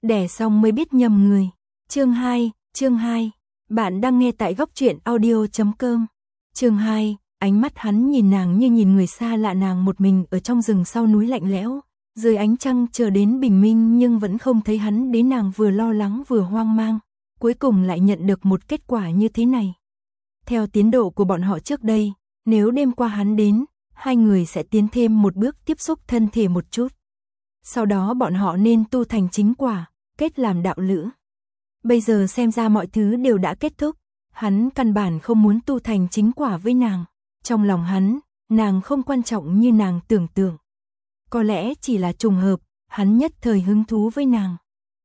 đẻ xong mới biết nhầm người. Chương 2, bạn đang nghe tại góc truyện audio.com. Chương 2, ánh mắt hắn nhìn nàng như nhìn người xa lạ, nàng một mình ở trong rừng sau núi lạnh lẽo, dưới ánh trăng chờ đến bình minh nhưng vẫn không thấy hắn đến, nàng vừa lo lắng vừa hoang mang, cuối cùng lại nhận được một kết quả như thế này. Theo tiến độ của bọn họ trước đây, nếu đêm qua hắn đến, hai người sẽ tiến thêm một bước tiếp xúc thân thể một chút. Sau đó bọn họ nên tu thành chính quả, kết làm đạo lữ. Bây giờ xem ra mọi thứ đều đã kết thúc, hắn căn bản không muốn tu thành chính quả với nàng. Trong lòng hắn, nàng không quan trọng như nàng tưởng tượng. Có lẽ chỉ là trùng hợp, hắn nhất thời hứng thú với nàng.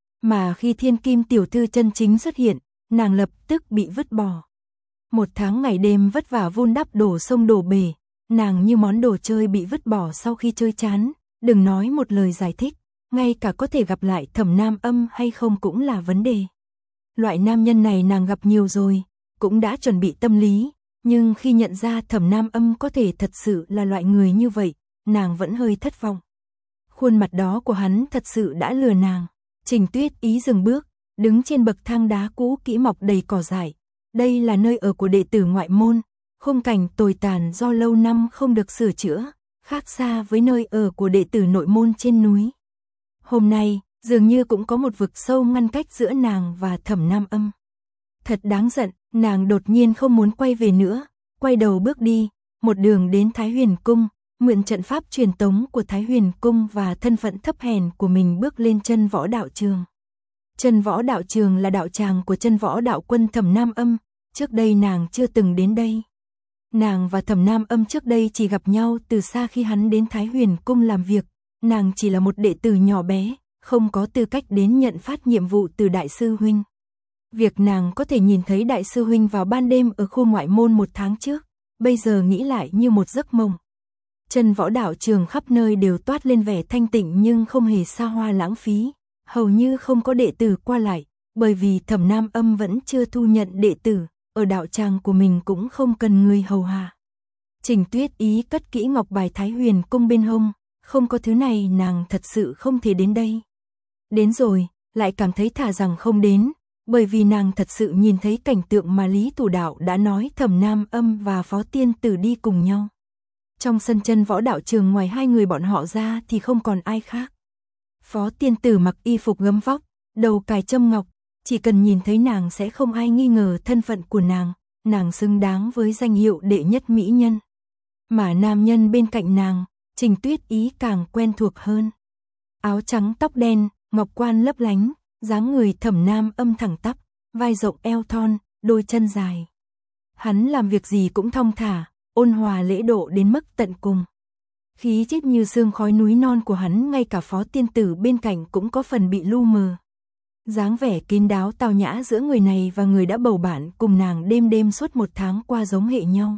Mà khi Thiên Kim tiểu thư chân chính xuất hiện, nàng lập tức bị vứt bỏ. Một tháng ngày đêm vất vả vun đắp đổ sông đổ bể, nàng như món đồ chơi bị vứt bỏ sau khi chơi chán, đừng nói một lời giải thích, ngay cả có thể gặp lại Thẩm Nam Âm hay không cũng là vấn đề. Loại nam nhân này nàng gặp nhiều rồi, cũng đã chuẩn bị tâm lý, nhưng khi nhận ra Thẩm Nam Âm có thể thật sự là loại người như vậy, nàng vẫn hơi thất vọng. Khuôn mặt đó của hắn thật sự đã lừa nàng. Trình Tuyết Ý dừng bước, đứng trên bậc thang đá cũ kỹ mọc đầy cỏ dại. Đây là nơi ở của đệ tử ngoại môn, khung cảnh tồi tàn do lâu năm không được sửa chữa, khác xa với nơi ở của đệ tử nội môn trên núi. Hôm nay, dường như cũng có một vực sâu ngăn cách giữa nàng và Thẩm Nam Âm. Thật đáng giận, nàng đột nhiên không muốn quay về nữa, quay đầu bước đi, một đường đến Thái Huyền Cung, mượn trận pháp truyền tống của Thái Huyền Cung và thân phận thấp hèn của mình bước lên Chân Võ Đạo Trường. Chân Võ Đạo Trường là đạo tràng của Chân Võ Đạo Quân Thẩm Nam Âm, trước đây nàng chưa từng đến đây. Nàng và Thẩm Nam Âm trước đây chỉ gặp nhau từ xa khi hắn đến Thái Huyền Cung làm việc, nàng chỉ là một đệ tử nhỏ bé, không có tư cách đến nhận phát nhiệm vụ từ Đại sư Huynh. Việc nàng có thể nhìn thấy Đại sư Huynh vào ban đêm ở khu ngoại môn một tháng trước, bây giờ nghĩ lại như một giấc mộng. Chân Võ Đạo Trường khắp nơi đều toát lên vẻ thanh tịnh nhưng không hề xa hoa lãng phí, hầu như không có đệ tử qua lại, bởi vì Thẩm Nam Âm vẫn chưa thu nhận đệ tử, ở đạo tràng của mình cũng không cần người hầu hạ. Trình Tuyết Ý cất kỹ ngọc bài Thái Huyền Cung bên hông, không có thứ này nàng thật sự không thể đến đây. Đến rồi, lại cảm thấy thà rằng không đến, bởi vì nàng thật sự nhìn thấy cảnh tượng mà Lý Thủ Đạo đã nói Thẩm Nam Âm và Phó Tiên Tử đi cùng nhau. Trong sân Chân Võ Đạo Trường ngoài hai người bọn họ ra thì không còn ai khác. Phó Tiên Tử mặc y phục gấm vóc, đầu cài châm ngọc, chỉ cần nhìn thấy nàng sẽ không ai nghi ngờ thân phận của nàng xứng đáng với danh hiệu đệ nhất mỹ nhân. Mà nam nhân bên cạnh nàng, Trình Tuyết Ý càng quen thuộc hơn. Áo trắng tóc đen, ngọc quan lấp lánh, dáng người Thẩm Nam Âm thẳng tắp, vai rộng eo thon, đôi chân dài. Hắn làm việc gì cũng thong thả, ôn hòa lễ độ đến mức tận cùng. Khí chất như sương khói núi non của hắn ngay cả Phó Tiên Tử bên cạnh cũng có phần bị lu mờ. Dáng vẻ kín đáo tao nhã giữa người này và người đã bầu bạn cùng nàng đêm đêm suốt một tháng qua giống hệ nhau.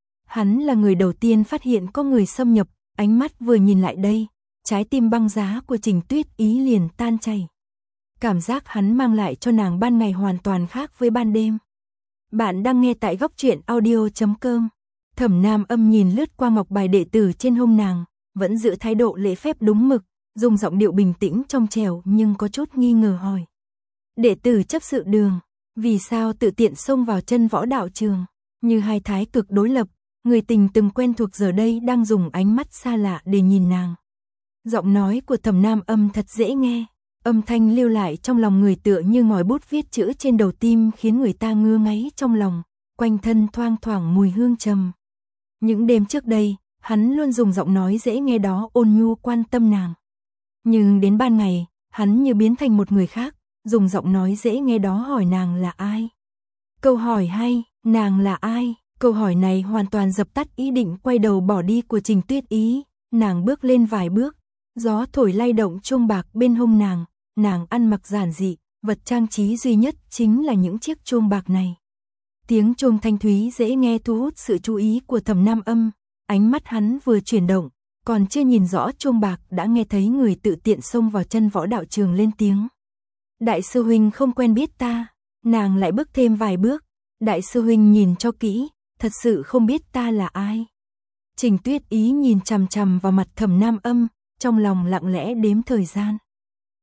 Hắn là người đầu tiên phát hiện có người xâm nhập, ánh mắt vừa nhìn lại đây, trái tim băng giá của Trình Tuyết Ý liền tan chảy. Cảm giác hắn mang lại cho nàng ban ngày hoàn toàn khác với ban đêm. Bạn đang nghe tại góc truyện audio.com. Thẩm Nam Âm nhìn lướt qua ngọc bài đệ tử trên hông nàng, vẫn giữ thái độ lễ phép đúng mực, dùng giọng điệu bình tĩnh trong trẻo nhưng có chút nghi ngờ hỏi. Đệ tử chấp sự đường, vì sao tự tiện xông vào Chân Võ Đạo Trường? Như hai thái cực đối lập, người tình từng quen thuộc giờ đây đang dùng ánh mắt xa lạ để nhìn nàng. Giọng nói của Thẩm Nam Âm thật dễ nghe, âm thanh lưu lại trong lòng người tựa như ngòi bút viết chữ trên đầu tim khiến người ta ngứa ngáy trong lòng, quanh thân thoang thoảng mùi hương trầm. Những đêm trước đây, hắn luôn dùng giọng nói dễ nghe đó ôn nhu quan tâm nàng. Nhưng đến ban ngày, hắn như biến thành một người khác, dùng giọng nói dễ nghe đó hỏi nàng là ai. Câu hỏi hay, nàng là ai? Câu hỏi này hoàn toàn dập tắt ý định quay đầu bỏ đi của Trình Tuyết Ý. Nàng bước lên vài bước, gió thổi lay động chuông bạc bên hông nàng ăn mặc giản dị, vật trang trí duy nhất chính là những chiếc chuông bạc này. Tiếng chuông thanh thúy dễ nghe thu hút sự chú ý của Thẩm Nam Âm, ánh mắt hắn vừa chuyển động, còn chưa nhìn rõ chuông bạc đã nghe thấy người tự tiện xông vào Chân Võ Đạo Trường lên tiếng. Đại sư huynh không quen biết ta, nàng lại bước thêm vài bước, đại sư huynh nhìn cho kỹ, thật sự không biết ta là ai. Trình Tuyết Ý nhìn chằm chằm vào mặt Thẩm Nam Âm, trong lòng lặng lẽ đếm thời gian.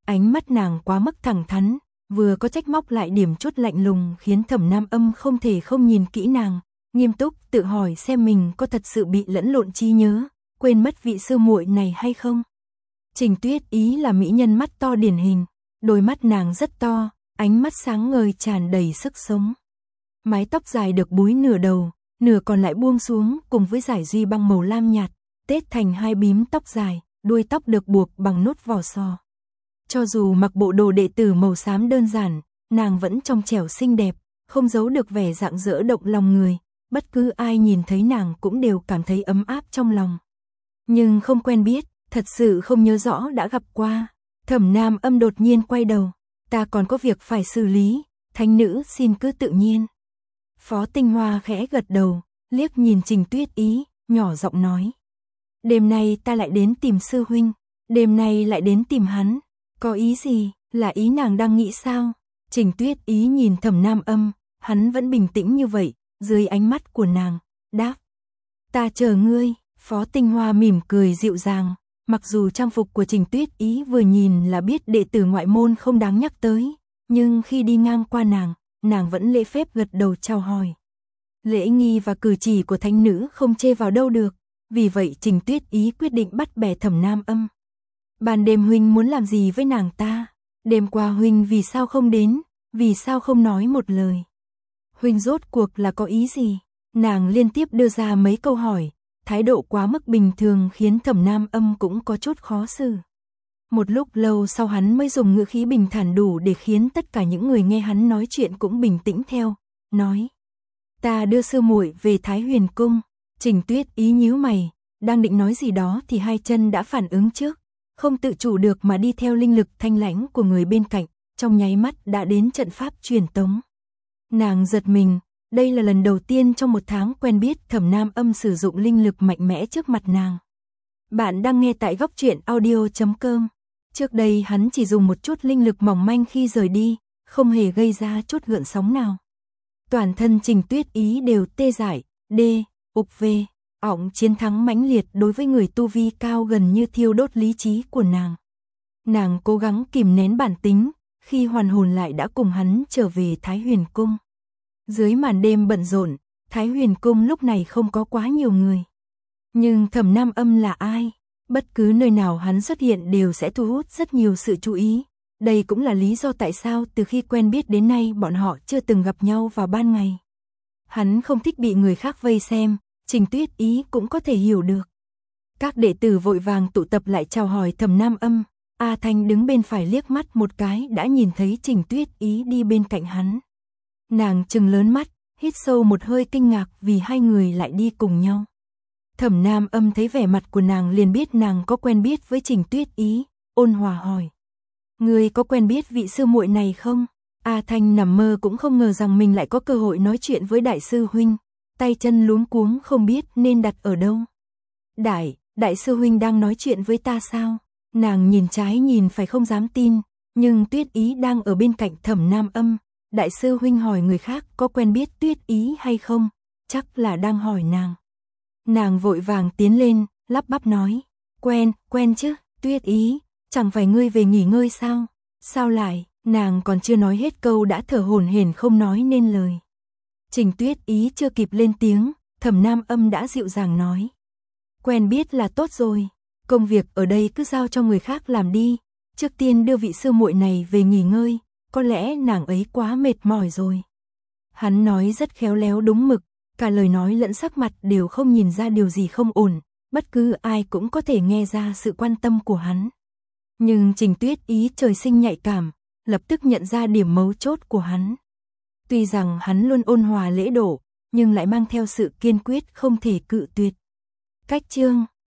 Ánh mắt nàng quá mức thẳng thắn, vừa có trách móc lại điểm chút lạnh lùng khiến Thẩm Nam Âm không thể không nhìn kỹ nàng, nghiêm túc tự hỏi xem mình có thật sự bị lẫn lộn trí nhớ, quên mất vị sư muội này hay không. Trình Tuyết Ý là mỹ nhân mắt to điển hình, đôi mắt nàng rất to, ánh mắt sáng ngời tràn đầy sức sống. Mái tóc dài được búi nửa đầu, nửa còn lại buông xuống cùng với dải duy băng màu lam nhạt, tết thành hai bím tóc dài, đuôi tóc được buộc bằng nốt vỏ sò. Cho dù mặc bộ đồ đệ tử màu xám đơn giản, nàng vẫn trong trẻo xinh đẹp, không giấu được vẻ rạng rỡ động lòng người, bất cứ ai nhìn thấy nàng cũng đều cảm thấy ấm áp trong lòng. Nhưng không quen biết, thật sự không nhớ rõ đã gặp qua. Thẩm Nam Âm đột nhiên quay đầu, ta còn có việc phải xử lý, thánh nữ xin cứ tự nhiên. Phó Tinh Hoa khẽ gật đầu, liếc nhìn Trình Tuyết Ý, nhỏ giọng nói. Đêm nay ta lại đến tìm sư huynh, đêm nay lại đến tìm hắn, có ý gì, là ý nàng đang nghĩ sao? Trình Tuyết Ý nhìn Thẩm Nam Âm, hắn vẫn bình tĩnh như vậy, dưới ánh mắt của nàng, đáp. Ta chờ ngươi, Phó Tinh Hoa mỉm cười dịu dàng, mặc dù trang phục của Trình Tuyết Ý vừa nhìn là biết đệ tử ngoại môn không đáng nhắc tới, nhưng khi đi ngang qua nàng vẫn lễ phép gật đầu chào hỏi. Lễ nghi và cử chỉ của thánh nữ không chê vào đâu được, vì vậy Trình Tuyết Ý quyết định bắt bẻ Thẩm Nam Âm. Ban đêm huynh muốn làm gì với nàng ta? Đêm qua huynh vì sao không đến, vì sao không nói một lời? Huynh rốt cuộc là có ý gì? Nàng liên tiếp đưa ra mấy câu hỏi, thái độ quá mức bình thường khiến Thẩm Nam Âm cũng có chút khó xử. Một lúc lâu sau hắn mới dùng ngữ khí bình thản đủ để khiến tất cả những người nghe hắn nói chuyện cũng bình tĩnh theo, nói. Ta đưa sư muội về Thái Huyền Cung. Trình Tuyết Ý nhíu mày, đang định nói gì đó thì hai chân đã phản ứng trước, không tự chủ được mà đi theo linh lực thanh lãnh của người bên cạnh, trong nháy mắt đã đến trận pháp truyền tống. Nàng giật mình, đây là lần đầu tiên trong một tháng quen biết Thẩm Nam Âm sử dụng linh lực mạnh mẽ trước mặt nàng. Bạn đang nghe tại góc truyện audio.com. Trước đây hắn chỉ dùng một chút linh lực mỏng manh khi rời đi, không hề gây ra chút gợn sóng nào. Toàn thân Trình Tuyết Ý đều tê dại, ục về, ỏng chiến thắng mãnh liệt đối với người tu vi cao gần như thiêu đốt lý trí của nàng. Nàng cố gắng kìm nén bản tính, khi hoàn hồn lại đã cùng hắn trở về Thái Huyền Cung. Dưới màn đêm bận rộn, Thái Huyền Cung lúc này không có quá nhiều người. Nhưng Thẩm Nam Âm là ai? Bất cứ nơi nào hắn xuất hiện đều sẽ thu hút rất nhiều sự chú ý. Đây cũng là lý do tại sao từ khi quen biết đến nay bọn họ chưa từng gặp nhau vào ban ngày. Hắn không thích bị người khác vây xem, Trình Tuyết Ý cũng có thể hiểu được. Các đệ tử vội vàng tụ tập lại chào hỏi Thẩm Nam Âm. A Thanh đứng bên phải liếc mắt một cái đã nhìn thấy Trình Tuyết Ý đi bên cạnh hắn. Nàng trừng lớn mắt, hít sâu một hơi kinh ngạc vì hai người lại đi cùng nhau. Thẩm Nam Âm thấy vẻ mặt của nàng liền biết nàng có quen biết với Trình Tuyết Ý, ôn hòa hỏi. Ngươi có quen biết vị sư muội này không? A Thanh nằm mơ cũng không ngờ rằng mình lại có cơ hội nói chuyện với đại sư huynh, tay chân luống cuống không biết nên đặt ở đâu. Đại sư huynh đang nói chuyện với ta sao? Nàng nhìn trái nhìn phải không dám tin, nhưng Tuyết Ý đang ở bên cạnh Thẩm Nam Âm. Đại sư huynh hỏi người khác có quen biết Tuyết Ý hay không? Chắc là đang hỏi nàng. Nàng vội vàng tiến lên, lắp bắp nói. Quen chứ, Tuyết Ý, chẳng phải ngươi về nghỉ ngơi sao? Sao lại? Nàng còn chưa nói hết câu đã thở hổn hển không nói nên lời. Trình Tuyết Ý chưa kịp lên tiếng, Thẩm Nam Âm đã dịu dàng nói. Quen biết là tốt rồi, công việc ở đây cứ giao cho người khác làm đi, trước tiên đưa vị sư muội này về nghỉ ngơi, có lẽ nàng ấy quá mệt mỏi rồi. Hắn nói rất khéo léo đúng mực, cả lời nói lẫn sắc mặt đều không nhìn ra điều gì không ổn, bất cứ ai cũng có thể nghe ra sự quan tâm của hắn. Nhưng Trình Tuyết Ý trời sinh nhạy cảm, lập tức nhận ra điểm mấu chốt của hắn. Tuy rằng hắn luôn ôn hòa lễ độ, nhưng lại mang theo sự kiên quyết không thể cự tuyệt. Cách chương